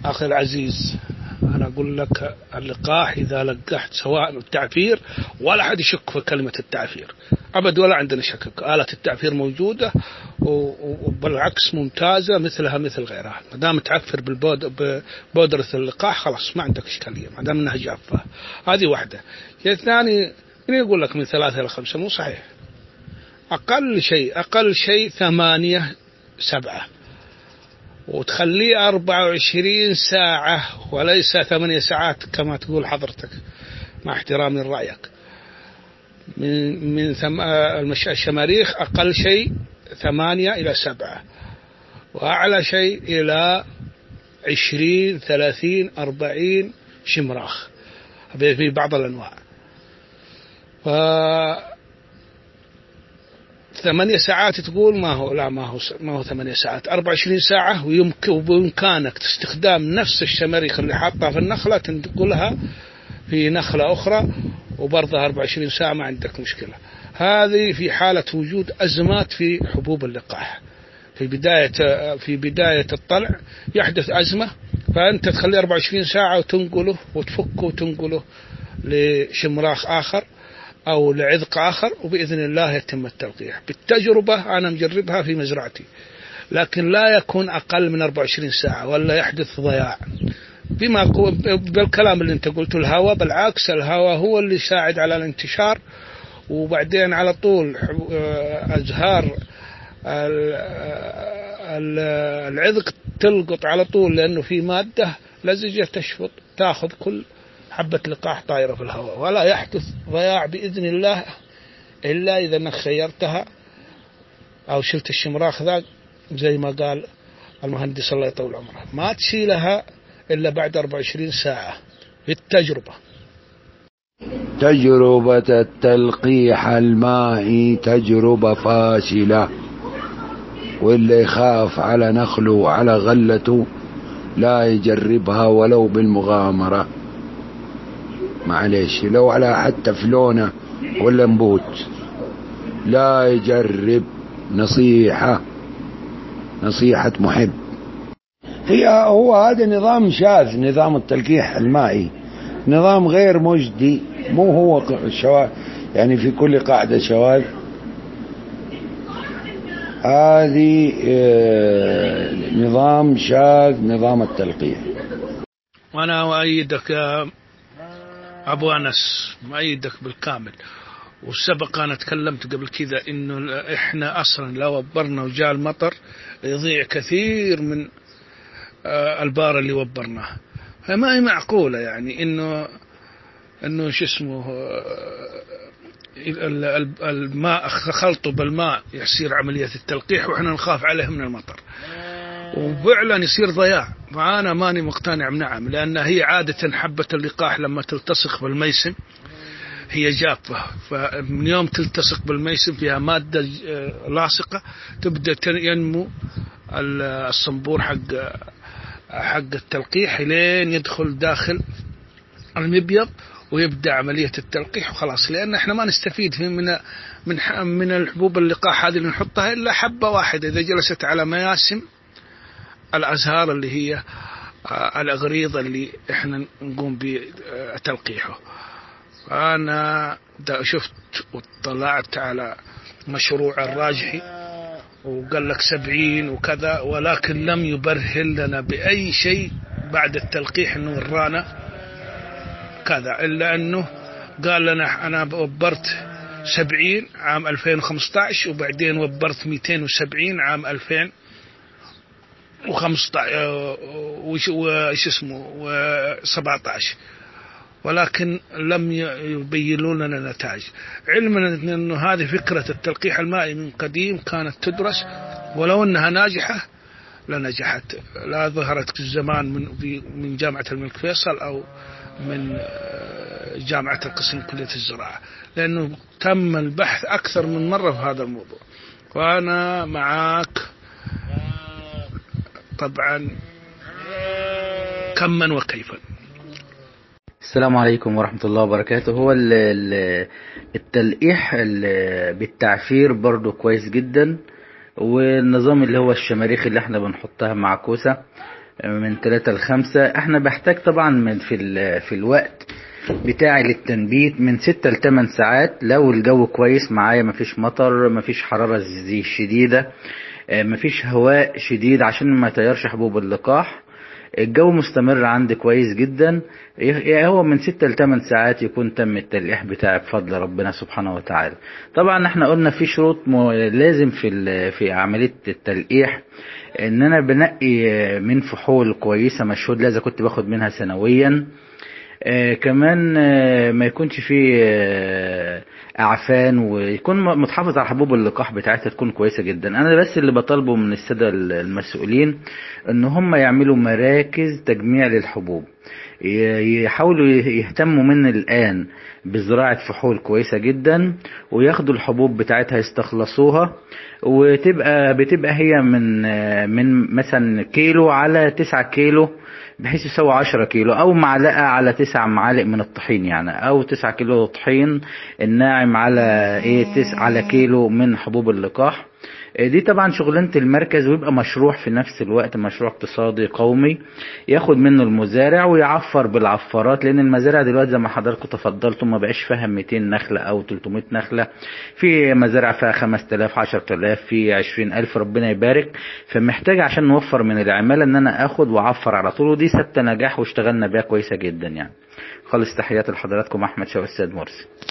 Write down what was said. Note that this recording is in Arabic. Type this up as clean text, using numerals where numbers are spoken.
أخي العزيز، أنا أقول لك اللقاح إذا لقحت سواء التعفير، ولا أحد يشك في كلمة التعفير أبد، ولا عندنا شك. آلة التعفير موجودة وبالعكس ممتازة مثلها مثل غيرها. ما دام تعفر ببودرة اللقاح خلاص ما عندك إشكالية، ما دام أنها جافة. هذه واحدة. الثاني يقول لك من 3 إلى 5، مو صحيح. أقل شيء 8 7، وتخليه 24 ساعة وليس 8 ساعات كما تقول حضرتك، مع احترامي لرأيك. من الشماريخ أقل شيء 8 إلى 7، وأعلى شيء إلى 20 30 40 شمراخ في بعض الأنواع. 8 ساعات تقول ما هو، لا ما هو 8 ساعات، 24 ساعة. وبإمكانك استخدام نفس الشماريخ اللي حاطها في النخلة تنقلها في نخلة أخرى وبرضه 24 ساعة، ما عندك مشكلة. هذه في حالة وجود أزمات في حبوب اللقاح. في بداية الطلع يحدث أزمة، فأنت تخليه 24 ساعة وتنقله وتفكه وتنقله لشمراخ آخر أو لعذق آخر، وبإذن الله يتم التلقيح. بالتجربة أنا مجربها في مزرعتي، لكن لا يكون أقل من 24 ساعة ولا يحدث ضياع. بالكلام اللي انت قلته، الهواء بالعكس، الهواء هو اللي يساعد على الانتشار، وبعدين على طول أزهار العذق تلقط على طول، لأنه في مادة لزجة تشفط تأخذ كل حبة لقاح طائرة في الهواء، ولا يحدث ضياع بإذن الله إلا إذا أنك خيرتها أو شلت الشمراخ ذا زي ما قال المهندس الله يطول عمره، ما تشيلها إلا بعد 24 ساعة بالتجربة. تجربة التلقيح المائي تجربة فاشلة، واللي يخاف على نخله وعلى غلته لا يجربها ولو بالمغامرة. معليش، لو على حتى فلونة ولا نبوت لا يجرب. نصيحة محب. هو هذا نظام شاذ، نظام التلقيح المائي نظام غير مجدي، مو هو يعني في كل قاعدة شواذ. هذه نظام شاذ، نظام التلقيح. وأنا أؤيدك يا أبو أنس، مؤيدك بالكامل. والسبق أنا تكلمت قبل كذا إنه إحنا أصلا لو وبرنا وجاء المطر يضيع كثير من البار اللي وبرناه. فما هي معقولة يعني إنه شو اسمه الماء خلطه بالماء يصير عملية التلقيح وإحنا نخاف عليه من المطر، وفعلا يصير ضياع. فأنا ماني مقتنع بنعم، لأن هي عادة حبة اللقاح لما تلتصق بالميسم هي جافة، فمن يوم تلتصق بالميسم فيها مادة لاصقة تبدأ ينمو الصنبور حق التلقيح لين يدخل داخل المبيض ويبدأ عملية التلقيح وخلاص. لأن احنا ما نستفيد من الحبوب اللقاح هذه اللي نحطها إلا حبة واحدة إذا جلست على مياسم الأزهار اللي هي الأغريضة اللي احنا نقوم بتلقيحه. أنا شفت واطلعت على مشروع الراجحي وقال لك 70 وكذا، ولكن لم يبرهن لنا بأي شيء بعد التلقيح إنه ورانا كذا، إلا أنه قال لنا أنا وبرت 70 عام 2015 وبعدين وبرت 270 عام 2015 وش اسمه و17، ولكن لم يبينوا لنا نتائج. علما أنه هذه فكرة التلقيح المائي من قديم كانت تدرس، ولو أنها ناجحة لنجحت، لا ظهرت الزمان من جامعة الملك فيصل أو من جامعة القسم كلية الزراعة، لأنه تم البحث أكثر من مرة في هذا الموضوع. وأنا معك طبعا كما وكيفا. السلام عليكم ورحمة الله وبركاته. هو التلقيح بالتعفير برضو كويس جدا، والنظام اللي هو الشماريخ اللي احنا بنحطها معكوسة من 3 ل5. احنا بحتاج طبعا في الوقت بتاعي للتنبيت من 6 ل8 ساعات. لو الجو كويس معايا، مفيش مطر، مفيش حرارة زي شديدة، مفيش هواء شديد عشان ما يطيرش حبوب اللقاح، الجو مستمر عندي كويس جدا، هو من 6 ل8 ساعات يكون تم التلقيح بتاعي بفضل ربنا سبحانه وتعالى. طبعا احنا قلنا في شروط لازم في عملية التلقيح، ان انا بنقي من فحول كويسة مشهود لازم كنت باخد منها سنويا. كمان ما يكونش فيه اعفان، ويكون متحافظ على حبوب اللقاح بتاعتها تكون كويسة جدا. انا بس اللي بطالبه من السادة المسؤولين ان هم يعملوا مراكز تجميع للحبوب، يحاولوا يهتموا من الآن بزراعة فحول كويسة جدا، وياخدوا الحبوب بتاعتها يستخلصوها، بتبقى هي من مثلا كيلو على 9 كيلو، بحيث يسوي 10 كيلو، او معلقة على 9 معالق من الطحين يعني، او 9 كيلو طحين الناعم على 9 على كيلو من حبوب اللقاح. دي طبعا شغلانة المركز، ويبقى مشروع في نفس الوقت، مشروع اقتصادي قومي ياخد منه المزارع ويعفر بالعفارات، لان المزارع دلوقتي زي ما حضراتكم تفضلتم ما بقاش فيها 200 نخلة او 300 نخلة، في مزارع فيها 5000 10000 في 20000، ربنا يبارك. فمحتاج عشان نوفر من العمالة ان انا اخد واعفر على طول، ودي ثابتة نجاح واشتغلنا بيها كويسة جدا يعني. خالص تحياتي لحضراتكم، احمد شوقي السيد مرسي.